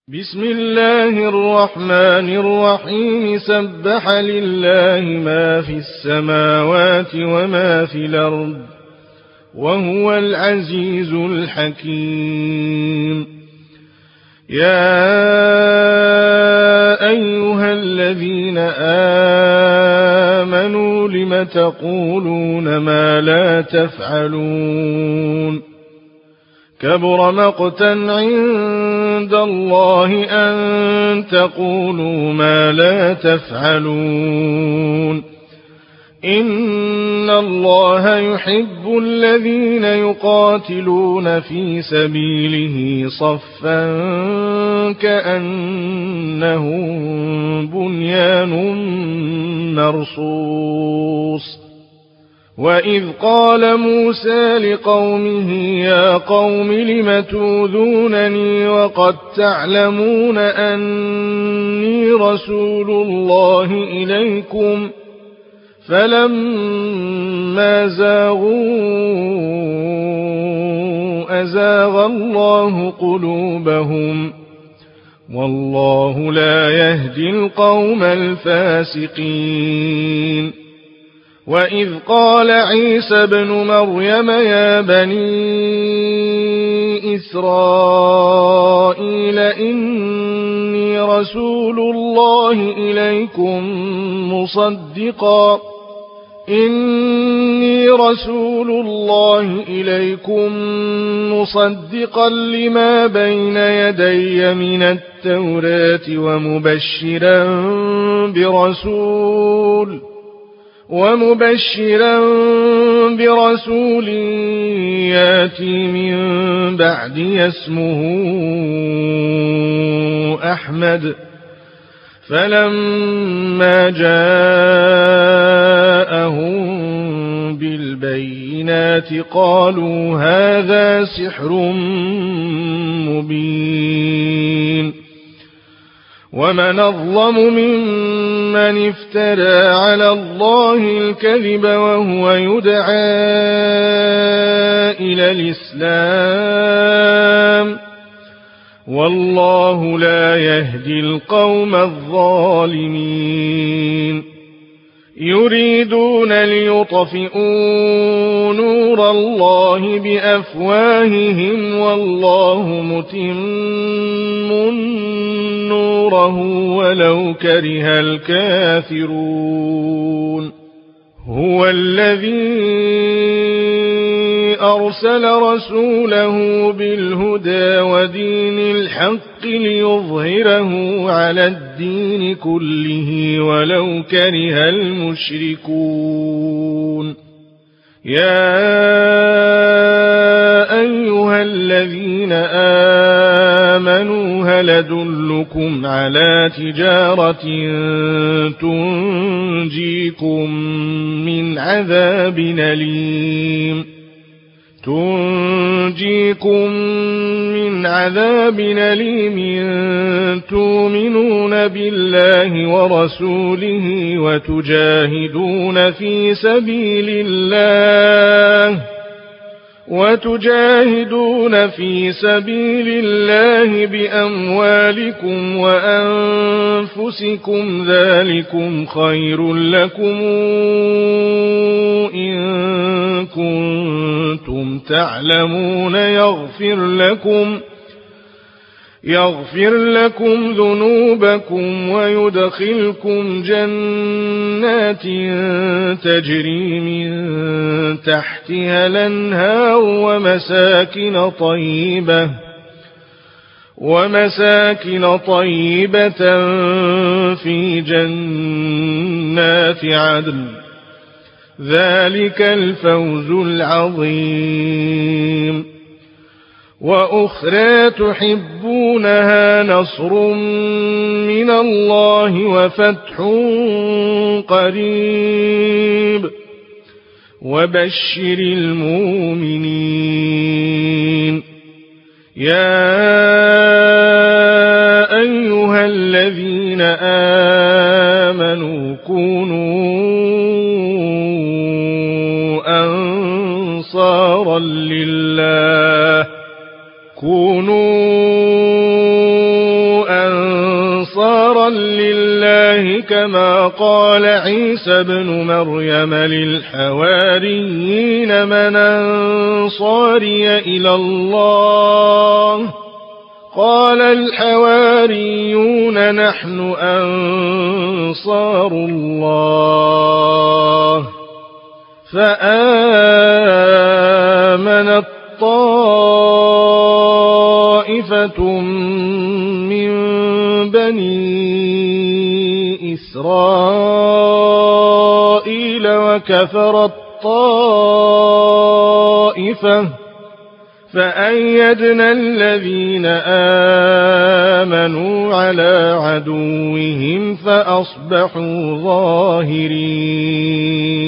بسم الله الرحمن الرحيم سبح لله ما في السماوات وما في الأرض وهو العزيز الحكيم. يا أيها الذين آمنوا لم تقولون ما لا تفعلون كبر مقتا عند الله أن تقولوا ما لا تفعلون. إن الله يحب الذين يقاتلون في سبيله صفا كأنهم بنيان مرصوص. وإذ قال موسى لقومه يا قوم لم تؤذونني وقد تعلمون أني رسول الله إليكم فلما زاغوا أزاغ الله قلوبهم والله لا يهدي القوم الفاسقين. وإذ قال عيسى ابن مريم يا بني إسرائيل إني رسول الله إليكم مصدقا لما بين يدي من التوراة ومبشرا برسول ياتي من بعدي اسمه أحمد. فلما جاءهم بالبينات قالوا هذا سحر مبين. ومن أظلم ممن افترى على الله الكذب وهو يدعى إلى الإسلام والله لا يهدي القوم الظالمين. يريدون ليطفئوا نور الله بأفواههم والله متم نوره ولو كره الكافرون. هو الذي أرسل رسوله بالهدى ودين الحق ليظهره على الدين كله ولو كره المشركون. يا أيها الذين آمنوا هل أدلكم على تجارة تنجيكم من عذاب أليم تؤمنون بالله ورسوله وتجاهدون في سبيل الله بأموالكم وأنفسكم ذلكم خير لكم إن كنتم تعلمون يغفر لكم ذنوبكم ويدخلكم جنات تجري من تحتها الأنهار ومساكن طيبة في جنات عدن ذلك الفوز العظيم. وأخرى تحبونها نصر من الله وفتح قريب وبشر المؤمنين. يا أيها الذين آمنوا كونوا أنصارا لله كونوا نصارى لله كما قال عيسى بن مريم للحواريين من أنصاري إلى الله قال الحواريون نحن أنصار الله فآمنت طائفة من بني إسرائيل وكفرت طائفة فأيدنا الذين آمنوا على عدوهم فأصبحوا ظاهرين